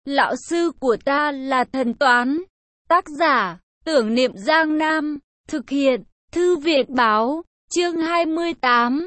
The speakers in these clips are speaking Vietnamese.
Lão sư của ta là thần toán. Tác giả, Tưởng Niệm Giang Nam. Thực hiện, Thư viện Báo. Chương 28,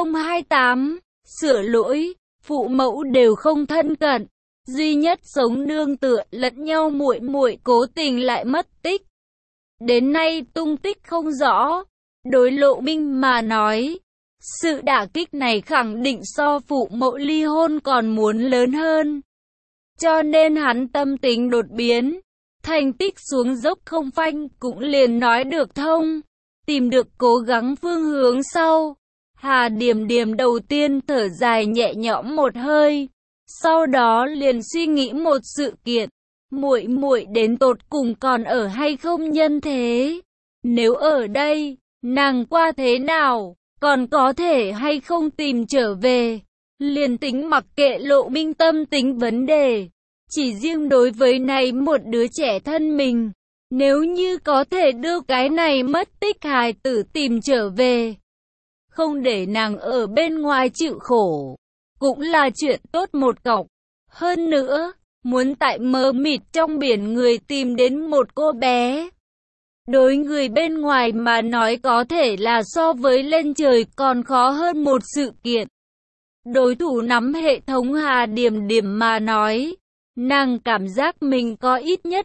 028. Sửa lỗi, phụ mẫu đều không thân cận. Duy nhất sống nương tựa lẫn nhau, muội muội cố tình lại mất tích. Đến nay tung tích không rõ. Đối Lộ Minh mà nói, sự đả kích này khẳng định so phụ mẫu ly hôn còn muốn lớn hơn. Cho nên hắn tâm tính đột biến, thành tích xuống dốc không phanh cũng liền nói được thông, tìm được cố gắng phương hướng sau. Hà Điềm Điềm đầu tiên thở dài nhẹ nhõm một hơi, sau đó liền suy nghĩ một sự kiện, muội muội đến tột cùng còn ở hay không nhân thế? Nếu ở đây, nàng qua thế nào, còn có thể hay không tìm trở về? Liền tính mặc kệ Lộ Minh tâm tính vấn đề, chỉ riêng đối với này một đứa trẻ thân mình, nếu như có thể đưa cái này mất tích hài tử tìm trở về, không để nàng ở bên ngoài chịu khổ, cũng là chuyện tốt một cọc. Hơn nữa, muốn tại mờ mịt trong biển người tìm đến một cô bé, đối người bên ngoài mà nói có thể là so với lên trời còn khó hơn một sự kiện. Đối thủ nắm hệ thống Hà Điềm Điềm mà nói, nàng cảm giác mình có ít nhất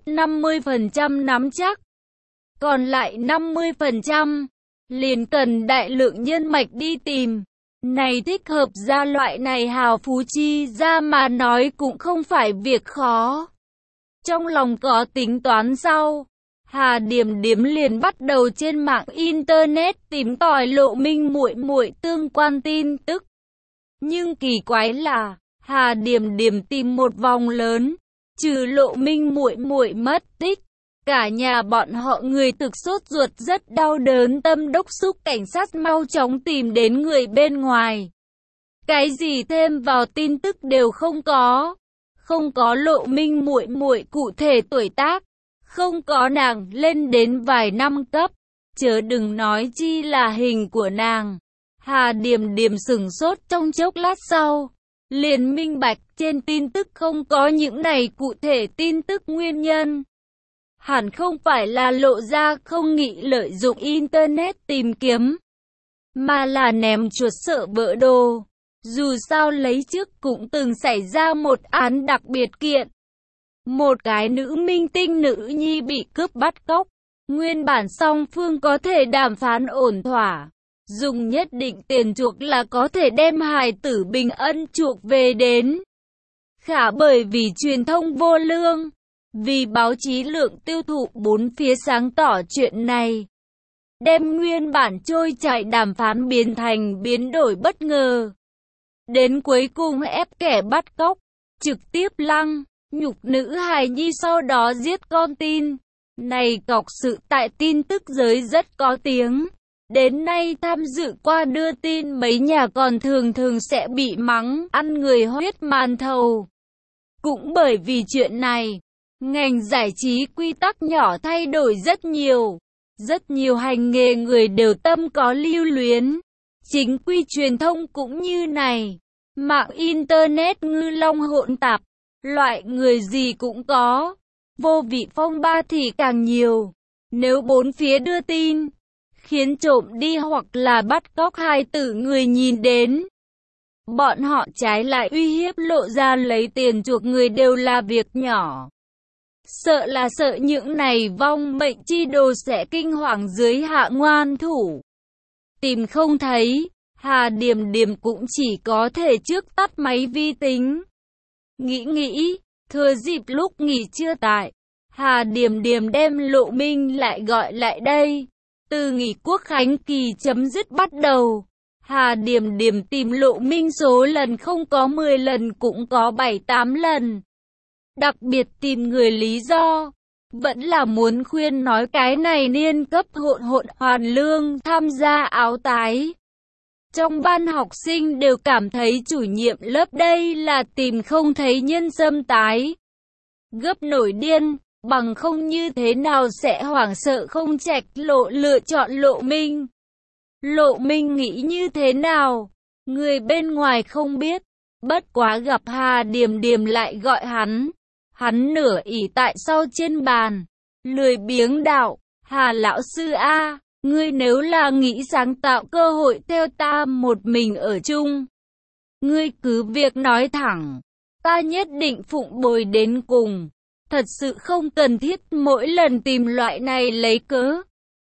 50% nắm chắc. Còn lại 50%, liền cần đại lượng nhân mạch đi tìm. Này thích hợp gia loại này hào phú chi ra mà nói cũng không phải việc khó. Trong lòng có tính toán sau, Hà Điềm Điềm liền bắt đầu trên mạng internet tìm tòi Lộ Minh muội muội tương quan tin tức. Nhưng kỳ quái là, Hà Điềm Điềm tìm một vòng lớn, trừ Lộ Minh muội muội mất tích, cả nhà bọn họ người thực sốt ruột rất đau đớn tâm đốc xúc cảnh sát mau chóng tìm đến người bên ngoài. Cái gì thêm vào tin tức đều không có. Không có Lộ Minh muội muội cụ thể tuổi tác, không có nàng lên đến vài năm cấp, chớ đừng nói chi là hình của nàng. Hà Điềm Điềm sửng sốt trong chốc lát sau, liền minh bạch trên tin tức không có những này cụ thể tin tức nguyên nhân. Hẳn không phải là Lộ ra không nghĩ lợi dụng internet tìm kiếm, mà là ném chuột sợ vỡ đồ. Dù sao lấy trước cũng từng xảy ra một án đặc biệt kiện. Một cái nữ minh tinh nữ nhi bị cướp bắt cóc. Nguyên bản song phương có thể đàm phán ổn thỏa, dùng nhất định tiền chuộc là có thể đem hài tử bình ân chuộc về đến. Khả bởi vì truyền thông vô lương, vì báo chí lượng tiêu thụ bốn phía sáng tỏ chuyện này, đem nguyên bản trôi chảy đàm phán biến thành biến đổi bất ngờ. Đến cuối cùng ép kẻ bắt cóc, trực tiếp lăng, nhục nữ hài nhi sau đó giết con tin. Này cọc sự tại tin tức giới rất có tiếng. Đến nay tham dự qua đưa tin mấy nhà còn thường sẽ bị mắng ăn người huyết màn thầu. Cũng bởi vì chuyện này, ngành giải trí quy tắc nhỏ thay đổi rất nhiều. Rất nhiều hành nghề người đều tâm có lưu luyến. Chính quy truyền thông cũng như này. Mạng internet ngư long hỗn tạp, loại người gì cũng có. Vô vị phong ba thì càng nhiều. Nếu bốn phía đưa tin, khiến trộm đi hoặc là bắt cóc hài tử người nhìn đến, bọn họ trái lại uy hiếp Lộ ra lấy tiền chuộc người đều là việc nhỏ. Sợ là sợ những này vong mệnh chi đồ sẽ kinh hoàng dưới hạ ngoan thủ. Tìm không thấy, Hà Điềm Điềm cũng chỉ có thể trước tắt máy vi tính. Nghĩ, thừa dịp lúc nghỉ trưa tại, Hà Điềm Điềm đem Lộ Minh lại gọi lại đây. Từ nghỉ quốc khánh kỳ chấm dứt bắt đầu, Hà Điềm Điềm tìm Lộ Minh số lần không có 10 lần cũng có 7-8 lần. Đặc biệt tìm người lý do, vẫn là muốn khuyên nói cái này niên cấp hỗn hoàn lương tham gia áo tái. Trong ban học sinh đều cảm thấy chủ nhiệm lớp đây là tìm không thấy nhân xâm tái. Gấp nổi điên, bằng không như thế nào sẽ hoảng sợ không trạch lộ lựa chọn Lộ Minh. Lộ Minh nghĩ như thế nào, người bên ngoài không biết, bất quá gặp Hà Điềm Điềm lại gọi hắn. Hắn nửa ỷ tại sau trên bàn, lười biếng đạo, Hà lão sư a, ngươi nếu là nghĩ sáng tạo cơ hội theo ta một mình ở chung, ngươi cứ việc nói thẳng, ta nhất định phụng bồi đến cùng. Thật sự không cần thiết mỗi lần tìm loại này lấy cớ.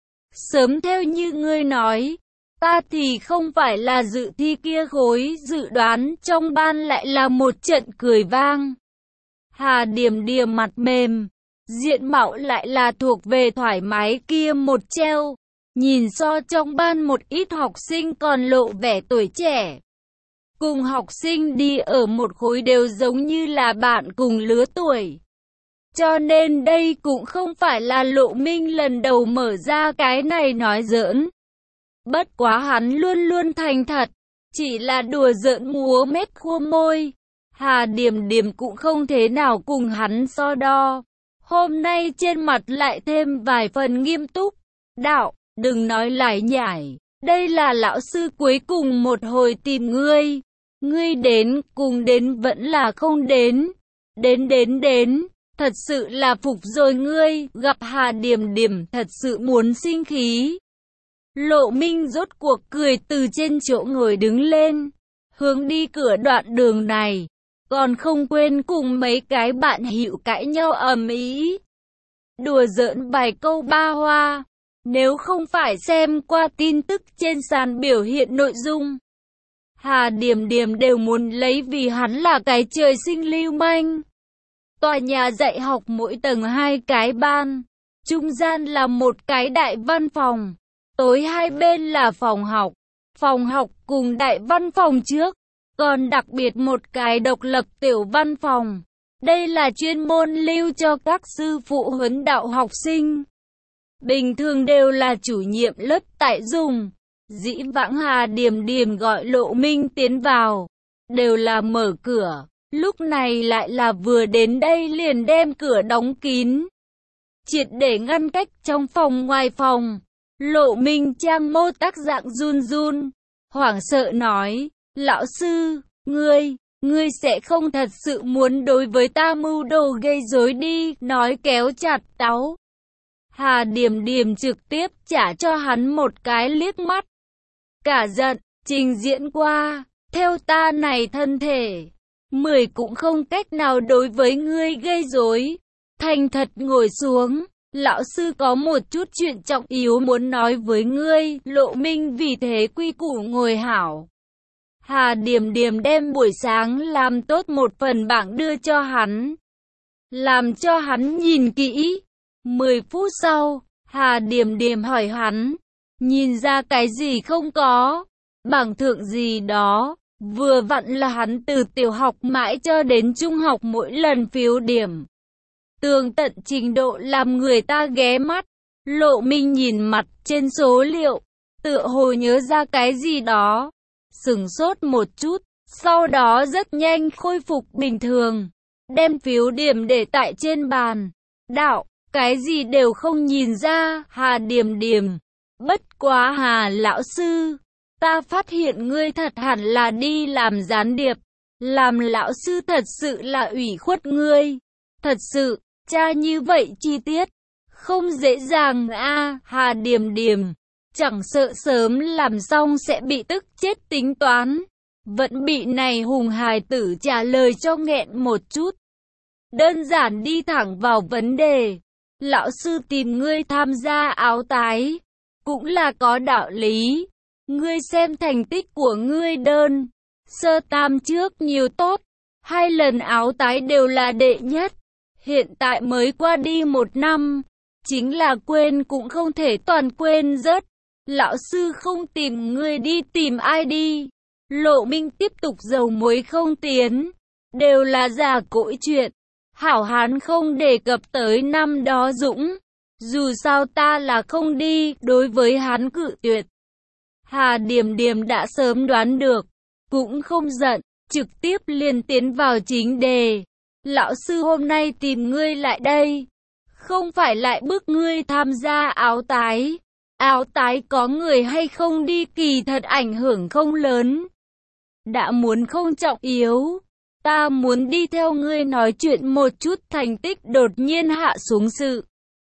Sớm theo như ngươi nói, ta thì không phải là dự thi kia khối, dự đoán trong ban lại là một trận cười vang. Hà Điềm Điềm mặt mềm, diện mạo lại là thuộc về thoải mái kia một treo, nhìn so trong ban một ít học sinh còn lộ vẻ tuổi trẻ. Cùng học sinh đi ở một khối đều giống như là bạn cùng lứa tuổi. Cho nên đây cũng không phải là Lộ Minh lần đầu mở ra cái này nói giỡn. Bất quá hắn luôn luôn thành thật, chỉ là đùa giỡn múa mép khua môi. Hà Điềm Điềm cũng không thế nào cùng hắn so đo. Hôm nay trên mặt lại thêm vài phần nghiêm túc. Đạo, đừng nói lải nhải, đây là lão sư cuối cùng một hồi tìm ngươi. Ngươi đến, cùng đến vẫn là không đến. Đến. Thật sự là phục rồi ngươi, gặp Hà Điềm Điềm thật sự muốn sinh khí. Lộ Minh rốt cuộc cười từ trên chỗ ngồi đứng lên, hướng đi cửa đoạn đường này, còn không quên cùng mấy cái bạn hữu cãi nhau ầm ĩ, đùa giỡn vài câu ba hoa. Nếu không phải xem qua tin tức trên sàn biểu hiện nội dung, Hà Điềm Điềm đều muốn lấy vì hắn là cái trời sinh lưu manh. Tòa nhà dạy học mỗi tầng 2 cái ban, trung gian là một cái đại văn phòng, tối hai bên là phòng học cùng đại văn phòng trước, còn đặc biệt một cái độc lập tiểu văn phòng. Đây là chuyên môn lưu cho các sư phụ huấn đạo học sinh. Bình thường đều là chủ nhiệm lớp tại dùng. Dĩ vãng Hà Điềm Điềm gọi Lộ Minh tiến vào, đều là mở cửa. Lúc này lại là vừa đến đây liền đem cửa đóng kín, triệt để ngăn cách trong phòng ngoài phòng. Lộ Minh trang mô tác dạng run run, hoảng sợ nói, lão sư, ngươi sẽ không thật sự muốn đối với ta mưu đồ gây rối đi, nói kéo chặt táu. Hà Điềm Điềm trực tiếp trả cho hắn một cái liếc mắt, cả giận, trình diễn qua, theo ta này thân thể. 10 cũng không cách nào đối với ngươi gây rối. Thành thật ngồi xuống, lão sư có một chút chuyện trọng yếu muốn nói với ngươi. Lộ Minh vì thế quy củ ngồi hảo. Hà Điềm Điềm đem buổi sáng làm tốt một phần bảng đưa cho hắn, làm cho hắn nhìn kỹ. 10 phút sau, Hà Điềm Điềm hỏi hắn, nhìn ra cái gì không có? Bảng thượng gì đó. Vừa vặn là hắn từ tiểu học mãi cho đến trung học mỗi lần phiếu điểm, tường tận trình độ làm người ta ghé mắt. Lộ Minh nhìn mặt trên số liệu, tựa hồ nhớ ra cái gì đó, sửng sốt một chút, sau đó rất nhanh khôi phục bình thường, đem phiếu điểm để tại trên bàn. Đạo, cái gì đều không nhìn ra. Hà Điềm Điềm, bất quá Hà lão sư, ta phát hiện ngươi thật hẳn là đi làm gián điệp, làm lão sư thật sự là ủy khuất ngươi. Thật sự, tra như vậy chi tiết, không dễ dàng a. Hà Điềm Điềm, chẳng sợ sớm làm xong sẽ bị tức chết tính toán, vẫn bị này hùng hài tử trả lời cho nghẹn một chút. Đơn giản đi thẳng vào vấn đề, lão sư tìm ngươi tham gia áo tái, cũng là có đạo lý. Ngươi xem thành tích của ngươi đơn sơ tam trước nhiều tốt, 2 lần áo tái đều là đệ nhất. Hiện tại mới qua đi 1 năm, chính là quên cũng không thể toàn quên rớt. Lão sư không tìm ngươi đi tìm ai đi? Lộ Minh tiếp tục dầu muối không tiến, đều là giả cỗi chuyện. Hảo hán không đề cập tới năm đó Dũng, dù sao ta là không đi. Đối với hắn cự tuyệt, Hà Điềm Điềm đã sớm đoán được, cũng không giận, trực tiếp liền tiến vào chính đề. Lão sư hôm nay tìm ngươi lại đây, không phải lại bức ngươi tham gia áo tái. Áo tái có người hay không đi kỳ thật ảnh hưởng không lớn, đã muốn không trọng yếu. ta muốn đi theo ngươi nói chuyện một chút. Thành Tích đột nhiên hạ xuống sự.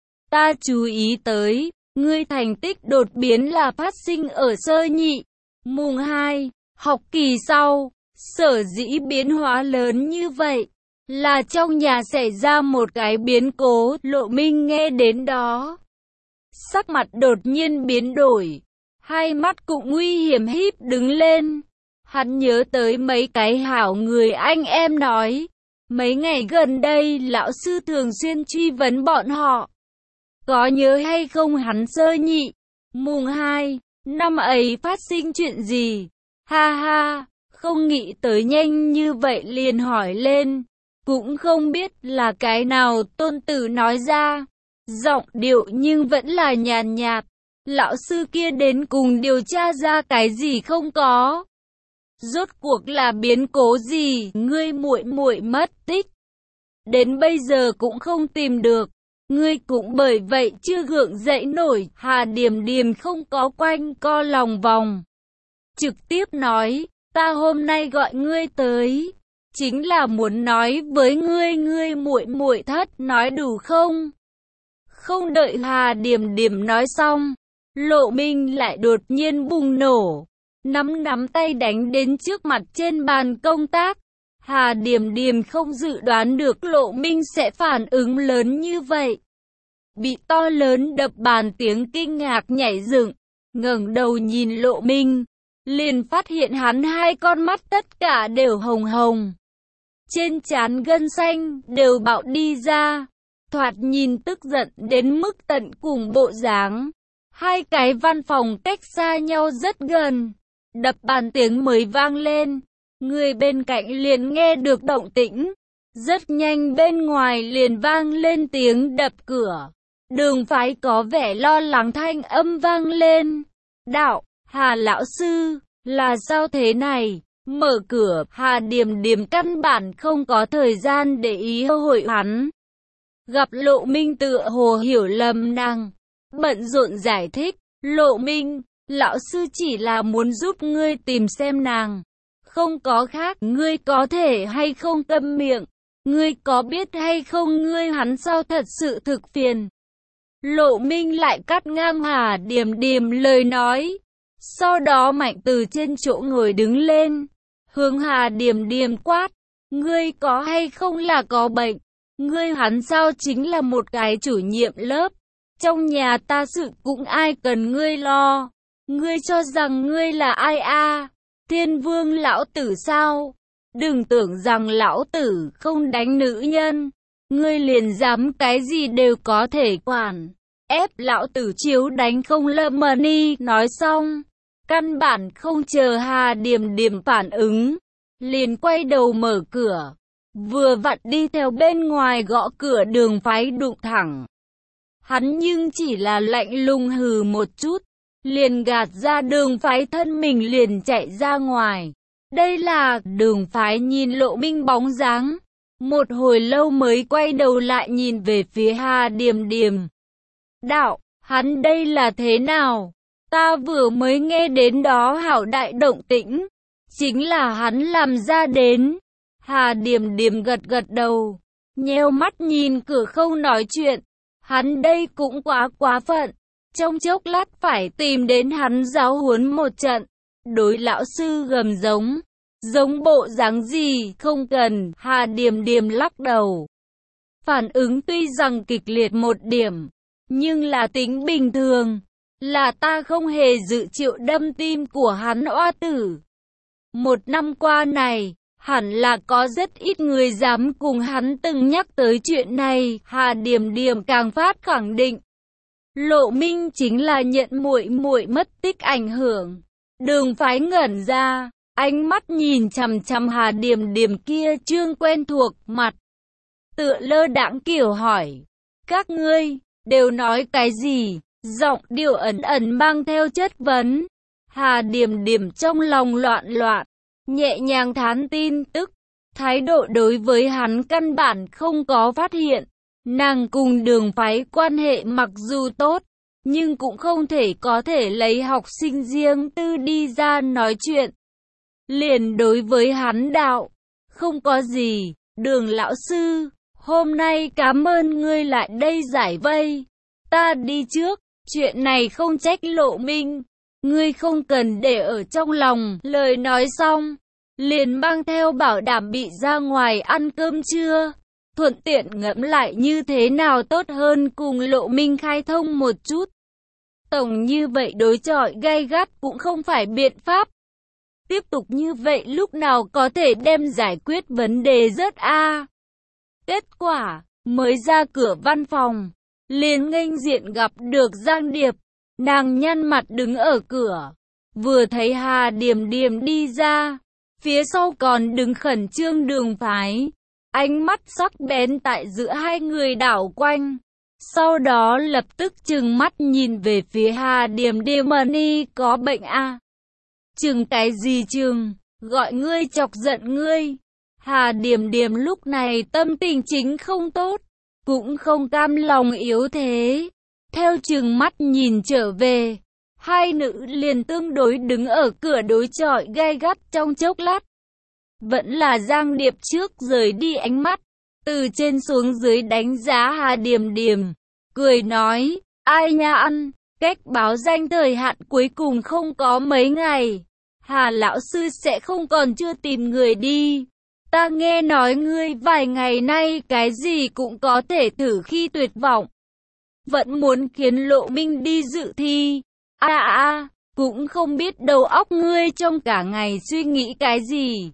Ta chú ý tới, ngươi thành tích đột biến là phát sinh ở sơ nhị, mùng 2, học kỳ sau. Sở dĩ biến hóa lớn như vậy, là trong nhà xảy ra một cái biến cố. Lộ Minh nghe đến đó, sắc mặt đột nhiên biến đổi, hai mắt cũng nguy hiểm híp đứng lên. Hắn nhớ tới mấy cái hảo người anh em nói, mấy ngày gần đây lão sư thường xuyên truy vấn bọn họ. Có nhớ hay không hắn sơ nhị, mùng 2, năm ấy phát sinh chuyện gì? Ha ha, không nghĩ tới nhanh như vậy liền hỏi lên. Cũng không biết là cái nào. Tôn Tử nói ra, giọng điệu nhưng vẫn là nhàn nhạt. Lão sư kia đến cùng điều tra ra cái gì không có? Rốt cuộc là biến cố gì? Ngươi muội muội mất tích, đến bây giờ cũng không tìm được. Ngươi cũng bởi vậy chưa gượng dậy nổi. Hà Điềm Điềm không có quanh co lòng vòng, trực tiếp nói, ta hôm nay gọi ngươi tới, chính là muốn nói với ngươi, ngươi muội muội thất nói đủ không? Không đợi Hà Điềm Điềm nói xong, Lộ Minh lại đột nhiên bùng nổ, nắm tay đánh đến trước mặt trên bàn công tác. Hà Điềm Điềm không dự đoán được Lộ Minh sẽ phản ứng lớn như vậy. Bị to lớn đập bàn tiếng kinh ngạc nhảy dựng, ngẩng đầu nhìn Lộ Minh, liền phát hiện hắn hai con mắt tất cả đều hồng hồng. Trên trán gân xanh đều bạo đi ra, thoạt nhìn tức giận đến mức tận cùng bộ dáng. Hai cái văn phòng cách xa nhau rất gần, đập bàn tiếng mới vang lên, người bên cạnh liền nghe được động tĩnh. Rất nhanh bên ngoài liền vang lên tiếng đập cửa. Đường Phái có vẻ lo lắng thanh âm vang lên. Đạo, Hà lão sư, là sao thế này? Mở cửa. Hà Điềm Điềm căn bản không có thời gian để ý hội hắn. Gặp Lộ Minh tựa hồ hiểu lầm nàng, bận rộn giải thích. Lộ Minh, lão sư chỉ là muốn giúp ngươi tìm xem nàng, không có khác. Ngươi có thể hay không câm miệng? Ngươi có biết hay không ngươi hắn sao thật sự thực phiền. Lộ Minh lại cắt ngang Hà Điềm Điềm lời nói, sau đó mạnh từ trên chỗ ngồi đứng lên, hướng Hà Điềm Điềm quát, ngươi có hay không là có bệnh? Ngươi hắn sao chính là một cái chủ nhiệm lớp, trong nhà ta sự cũng ai cần ngươi lo. Ngươi cho rằng ngươi là ai a? Thiên Vương lão tử sao? Đừng tưởng rằng lão tử không đánh nữ nhân, ngươi liền dám cái gì đều có thể quản, ép lão tử chiếu đánh không lâm mờ ni. Nói xong, căn bản không chờ Hà Điềm Điềm phản ứng, liền quay đầu mở cửa, vừa vặn đi theo bên ngoài gõ cửa. Đường Phái đụng thẳng hắn nhưng chỉ là lạnh lùng hừ một chút, liền gạt ra Đường Phái thân mình liền chạy ra ngoài. Đây là. Đường Phái nhìn Lộ Minh bóng dáng, một hồi lâu mới quay đầu lại nhìn về phía Hà Điềm Điềm. Đạo, hắn đây là thế nào? Ta vừa mới nghe đến đó hảo đại động tĩnh, chính là hắn làm ra đến. Hà Điềm Điềm gật gật đầu, nheo mắt nhìn cửa không nói chuyện. Hắn đây cũng quá phận, trong chốc lát phải tìm đến hắn giáo huấn một trận. Đối lão sư gầm giống bộ dáng gì không cần. Hà Điềm Điềm lắc đầu, phản ứng tuy rằng kịch liệt một điểm, nhưng là tính bình thường, là ta không hề dự triệu đâm tim của hắn oa tử. Một năm qua này, hẳn là có rất ít người dám cùng hắn từng nhắc tới chuyện này. Hà Điềm Điềm càng phát khẳng định, Lộ Minh chính là nhận muội muội mất tích ảnh hưởng. Đường Phái ngẩn ra, ánh mắt nhìn chằm chằm Hà Điềm Điềm kia trương quen thuộc mặt, tựa lơ đãng kiểu hỏi, các ngươi đều nói cái gì? Giọng điệu ẩn ẩn mang theo chất vấn. Hà Điềm Điềm trong lòng loạn, nhẹ nhàng thán tin tức, thái độ đối với hắn căn bản không có phát hiện. Nàng cùng Đường Phái quan hệ mặc dù tốt, nhưng cũng không thể có thể lấy học sinh riêng tư đi ra nói chuyện. Liền đối với hắn đạo, Không có gì, Đường lão sư, hôm nay cảm ơn ngươi lại đây giải vây. Ta đi trước, chuyện này không trách Lộ Minh, ngươi không cần để ở trong lòng. Lời nói xong, liền mang theo bảo đảm bị ra ngoài ăn cơm trưa, thuận tiện ngẫm lại như thế nào tốt hơn cùng Lộ Minh khai thông một chút. Tổng như vậy đối chọi gay gắt cũng không phải biện pháp. Tiếp tục như vậy lúc nào có thể đem giải quyết vấn đề rớt a. Kết quả, mới ra cửa văn phòng, liền nghênh diện gặp được Giang Điệp. Nàng nhăn mặt đứng ở cửa, vừa thấy Hà Điềm Điềm đi ra, phía sau còn đứng khẩn trương Đường Phái, ánh mắt sắc bén tại giữa hai người đảo quanh. Sau đó lập tức trừng mắt nhìn về phía Hà Điềm Điềm, Mani có bệnh à? Trừng cái gì trừng, gọi ngươi chọc giận ngươi. Hà Điềm Điềm lúc này tâm tình chính không tốt, cũng không cam lòng yếu thế. Theo trừng mắt nhìn trở về, hai nữ liền tương đối đứng ở cửa đối chọi gay gắt trong chốc lát. Vẫn là Giang Điệp trước rời đi ánh mắt, từ trên xuống dưới đánh giá Hà Điềm Điềm, cười nói, ai nha ăn, cách báo danh thời hạn cuối cùng không có mấy ngày. Hà lão sư sẽ không còn chưa tìm người đi. Ta nghe nói ngươi vài ngày nay cái gì cũng có thể thử khi tuyệt vọng. Vẫn muốn khiến Lộ Minh đi dự thi. Cũng không biết đầu óc ngươi trong cả ngày suy nghĩ cái gì.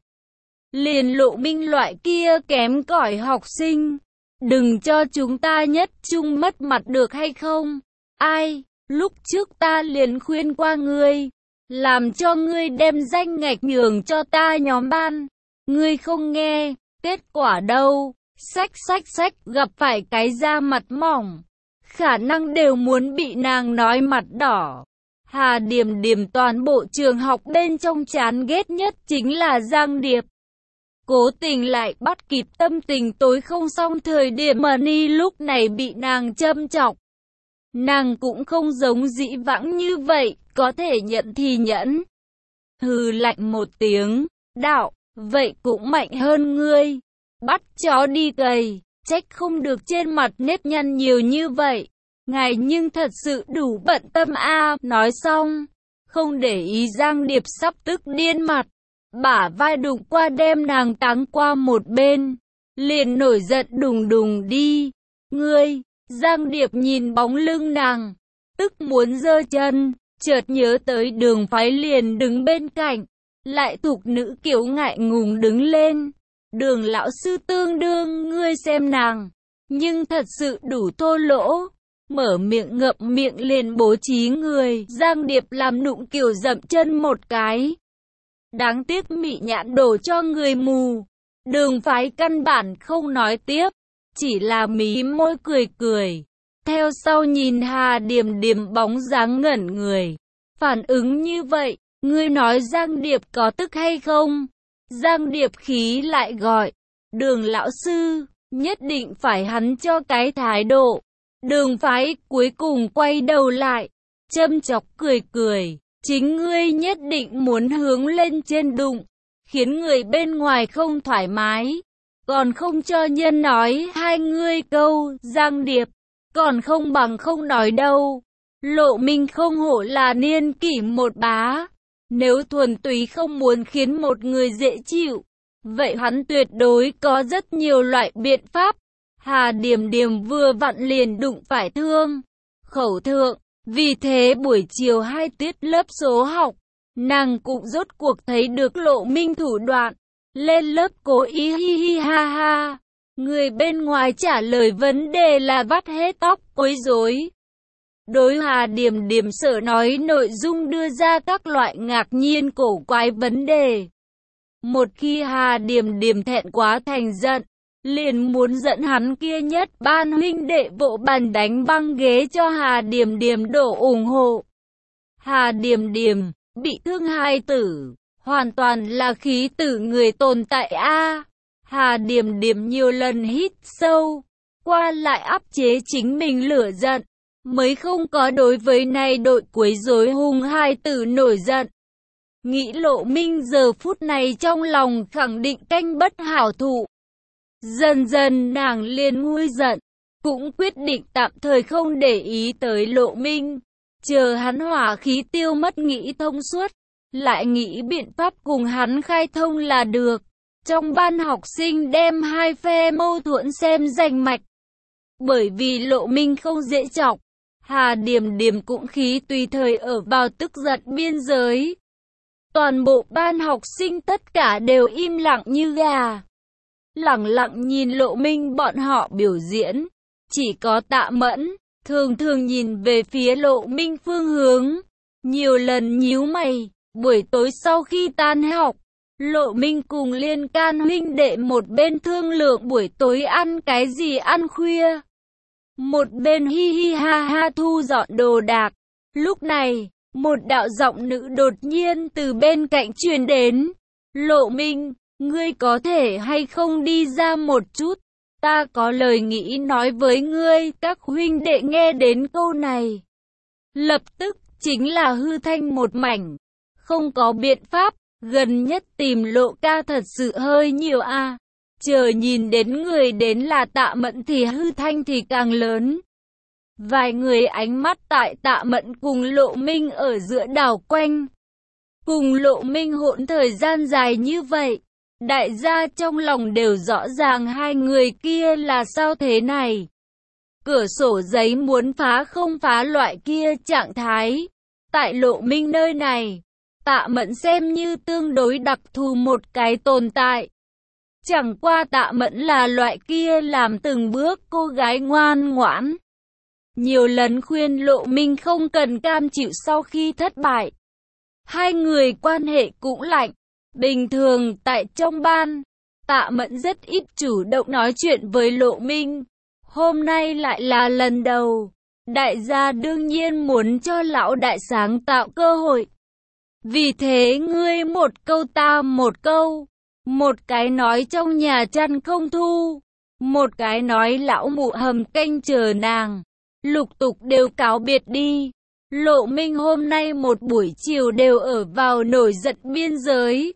Liền Lộ Minh loại kia kém cỏi học sinh. Đừng cho chúng ta nhất chung mất mặt được hay không? Ai, lúc trước ta liền khuyên qua ngươi, làm cho ngươi đem danh ngạch nhường cho ta nhóm ban. Ngươi không nghe, kết quả đâu? Sách, gặp phải cái da mặt mỏng, khả năng đều muốn bị nàng nói mặt đỏ. Hà Điềm Điềm toàn bộ trường học bên trong chán ghét nhất chính là Giang Điệp. Cố tình lại bắt kịp tâm tình tối không xong thời điểm Mani lúc này bị nàng châm chọc. Nàng cũng không giống dĩ vãng như vậy, có thể nhận thì nhẫn. Hừ lạnh một tiếng, đạo, vậy cũng mạnh hơn ngươi. Bắt chó đi cày, trách không được trên mặt nếp nhăn nhiều như vậy. Ngài nhưng thật sự đủ bận tâm a. Nói xong, không để ý Giang Điệp sắp tức điên mặt, bả vai đụng qua đem nàng táng qua một bên, liền nổi giận đùng đùng đi. Ngươi, Giang Điệp nhìn bóng lưng nàng, tức muốn giơ chân, chợt nhớ tới Đường Phái liền đứng bên cạnh, lại thục nữ kiều ngại ngùng đứng lên. Đường lão sư tương đương, ngươi xem nàng, nhưng thật sự đủ thô lỗ. Mở miệng ngậm miệng liền bố trí người. Giang Điệp làm nụng kiểu dậm chân một cái. Đáng tiếc mị nhãn đổ cho người mù. Đường Phái căn bản không nói tiếp, chỉ là mí môi cười cười. Theo sau nhìn Hà Điềm Điềm bóng dáng ngẩn người. Phản ứng như vậy, ngươi nói Giang Điệp có tức hay không? Giang Điệp khí lại gọi, Đường lão sư, nhất định phải hắn cho cái thái độ. Đường Phái cuối cùng quay đầu lại, châm chọc cười cười, chính ngươi nhất định muốn hướng lên trên đụng, khiến người bên ngoài không thoải mái, còn không cho nhân nói hai ngươi câu. Giang Điệp, còn không bằng không nói đâu. Lộ Minh không hổ là niên kỷ một bá, nếu thuần túy không muốn khiến một người dễ chịu, vậy hắn tuyệt đối có rất nhiều loại biện pháp. Hà Điềm Điềm vừa vặn liền đụng phải thương khẩu thượng, vì thế buổi chiều 2 tiết lớp số học, nàng cũng rốt cuộc thấy được Lộ Minh thủ đoạn. Lên lớp cố ý hi hi ha ha, người bên ngoài trả lời vấn đề là vắt hết tóc quấy rối. Đối Hà Điềm Điềm sợ nói nội dung đưa ra các loại ngạc nhiên cổ quái vấn đề. Một khi Hà Điềm Điềm thẹn quá thành giận, liền muốn dẫn hắn kia nhất ban huynh đệ vỗ bàn đánh băng ghế cho Hà Điềm Điềm đổ ủng hộ. Hà Điềm Điềm, bị thương hài tử, hoàn toàn là khí tử người tồn tại a. Hà Điềm Điềm nhiều lần hít sâu, qua lại áp chế chính mình lửa giận, mới không có đối với này đội quấy rối hung hài tử nổi giận. Nghĩ Lộ Minh giờ phút này trong lòng khẳng định canh bất hảo thụ. Dần dần nàng liền nguôi giận, cũng quyết định tạm thời không để ý tới Lộ Minh, chờ hắn hỏa khí tiêu mất nghĩ thông suốt, lại nghĩ biện pháp cùng hắn khai thông là được. Trong ban học sinh đem hai phe mâu thuẫn xem rành mạch. Bởi vì Lộ Minh không dễ chọc, Hà Điềm Điềm cũng khí tùy thời ở vào tức giận biên giới. Toàn bộ ban học sinh tất cả đều im lặng như gà, lẳng lặng nhìn Lộ Minh bọn họ biểu diễn. Chỉ có Tạ Mẫn thường thường nhìn về phía Lộ Minh phương hướng, nhiều lần nhíu mày. Buổi tối sau khi tan học, Lộ Minh cùng Liên Can huynh đệ một bên thương lượng buổi tối ăn cái gì ăn khuya, một bên hi hi ha ha thu dọn đồ đạc. Lúc này, một đạo giọng nữ đột nhiên từ bên cạnh truyền đến. Lộ Minh, ngươi có thể hay không đi ra một chút? Ta có lời nghĩ nói với ngươi. Các huynh đệ nghe đến câu này, lập tức chính là hư thanh một mảnh. Không có biện pháp, gần nhất tìm Lộ ca thật sự hơi nhiều a. Chờ nhìn đến người đến là Tạ Mẫn thì hư thanh thì càng lớn. Vài người ánh mắt tại Tạ Mẫn cùng Lộ Minh ở giữa đảo quanh. Cùng Lộ Minh hỗn thời gian dài như vậy, đại gia trong lòng đều rõ ràng hai người kia là sao thế này. Cửa sổ giấy muốn phá không phá loại kia trạng thái. Tại Lộ Minh nơi này, Tạ Mẫn xem như tương đối đặc thù một cái tồn tại. Chẳng qua Tạ Mẫn là loại kia làm từng bước cô gái ngoan ngoãn. Nhiều lần khuyên Lộ Minh không cần cam chịu sau khi thất bại. Hai người quan hệ cũng lạnh. Bình thường tại trong ban, Tạ Mẫn rất ít chủ động nói chuyện với Lộ Minh. Hôm nay lại là lần đầu. Đại gia đương nhiên muốn cho lão đại sáng tạo cơ hội. Vì thế ngươi một câu ta một câu. Một cái nói trong nhà chăn không thu, một cái nói lão mụ hầm canh chờ nàng. Lục tục đều cáo biệt đi. Lộ Minh hôm nay một buổi chiều đều ở vào nổi giận biên giới.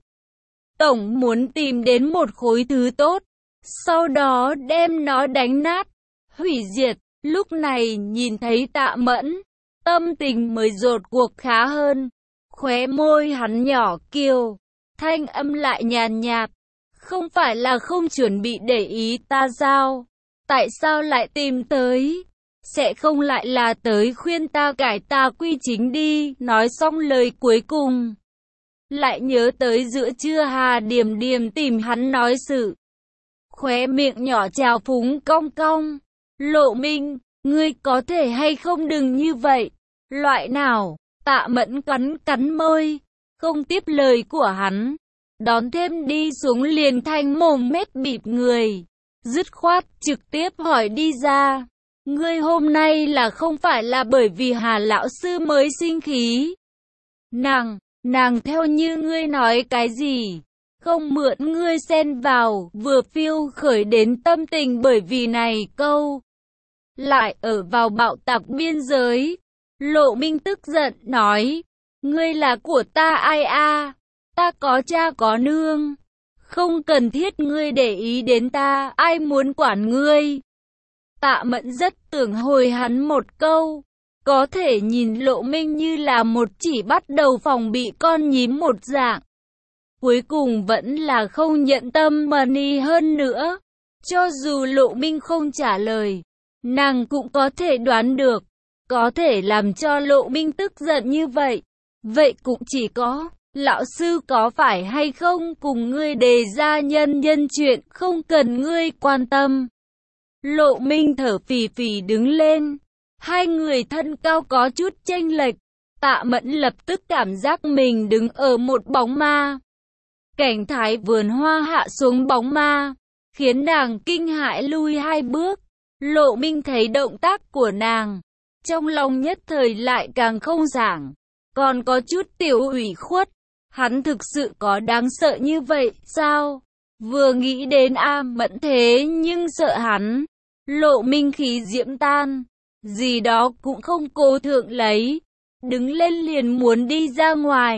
Tổng muốn tìm đến một khối thứ tốt, sau đó đem nó đánh nát, hủy diệt. Lúc này nhìn thấy Tạ Mẫn, tâm tình mới rốt cuộc khá hơn. Khóe môi hắn nhỏ kiều, thanh âm lại nhàn nhạt. Không phải là không chuẩn bị để ý ta sao? Tại sao lại tìm tới? Sẽ không lại là tới khuyên ta cải tà quy chính đi. Nói xong lời cuối cùng, lại nhớ tới giữa trưa Hà Điềm Điềm tìm hắn nói sự. Khóe miệng nhỏ trào phúng cong cong. Lộ Minh, ngươi có thể hay không đừng như vậy. Loại nào? Tạ Mẫn cắn cắn môi, không tiếp lời của hắn. Đón thêm đi xuống liền thanh mồm mép bịt người. Dứt khoát trực tiếp hỏi đi ra. Ngươi hôm nay là không phải là bởi vì Hà lão sư mới sinh khí? Nàng theo như ngươi nói cái gì? Không mượn ngươi xen vào, vừa phiêu khởi đến tâm tình bởi vì này câu. Lại ở vào bạo tạc biên giới. Lộ Minh tức giận nói. Ngươi là của ta ai a? Ta có cha có nương. Không cần thiết ngươi để ý đến ta, ai muốn quản ngươi? Tạ Mẫn rất tưởng hồi hắn một câu. Có thể nhìn Lộ Minh như là một chỉ bắt đầu phòng bị con nhím một dạng. Cuối cùng vẫn là không nhận tâm money hơn nữa. Cho dù Lộ Minh không trả lời, nàng cũng có thể đoán được. Có thể làm cho Lộ Minh tức giận như vậy. Vậy cũng chỉ có, lão sư có phải hay không cùng ngươi đề ra nhân chuyện không cần ngươi quan tâm. Lộ Minh thở phì phì đứng lên. Hai người thân cao có chút chênh lệch. Tạ Mẫn lập tức cảm giác mình đứng ở một bóng ma. Cảnh thái vườn hoa hạ xuống bóng ma, khiến nàng kinh hãi lui hai bước. Lộ Minh thấy động tác của nàng, trong lòng nhất thời lại càng không giảng, còn có chút tiểu ủy khuất. Hắn thực sự có đáng sợ như vậy sao? Vừa nghĩ đến Mẫn thế nhưng sợ hắn. Lộ Minh khí diễm tan, gì đó cũng không cố thượng lấy, đứng lên liền muốn đi ra ngoài.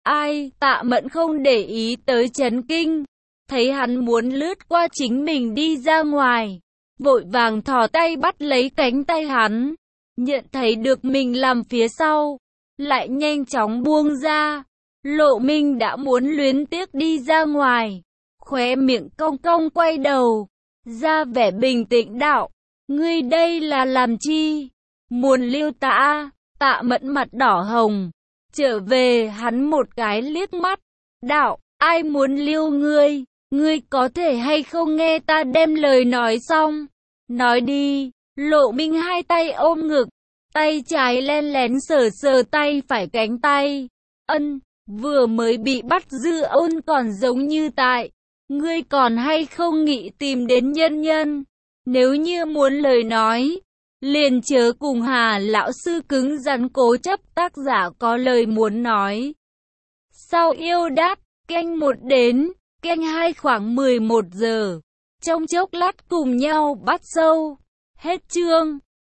Ai, Tạ Mẫn không để ý tới chấn kinh. Thấy hắn muốn lướt qua chính mình đi ra ngoài. Vội vàng thò tay bắt lấy cánh tay hắn. Nhận thấy được mình làm phía sau. Lại nhanh chóng buông ra. Lộ Minh đã muốn luyến tiếc đi ra ngoài. Khóe miệng cong cong quay đầu. Ra vẻ bình tĩnh đạo. Ngươi đây là làm chi? Muốn lưu ta? Tạ Mẫn mặt đỏ hồng. Trở về hắn một cái liếc mắt. Đạo, ai muốn lưu ngươi? Ngươi có thể hay không nghe ta đem lời nói xong? Nói đi. Lộ Minh hai tay ôm ngực. Tay trái len lén sờ sờ tay phải cánh tay. Ân, vừa mới bị bắt Dư Ôn còn giống như tại. Ngươi còn hay không nghĩ tìm đến nhân nhân? Nếu như muốn lời nói, liền chớ cùng Hà lão sư cứng rắn cố chấp. Tác giả có lời muốn nói. Sau yêu đát, canh 1 đến, canh 2 khoảng 11 giờ. Trong chốc lát cùng nhau bắt sâu. Hết chương.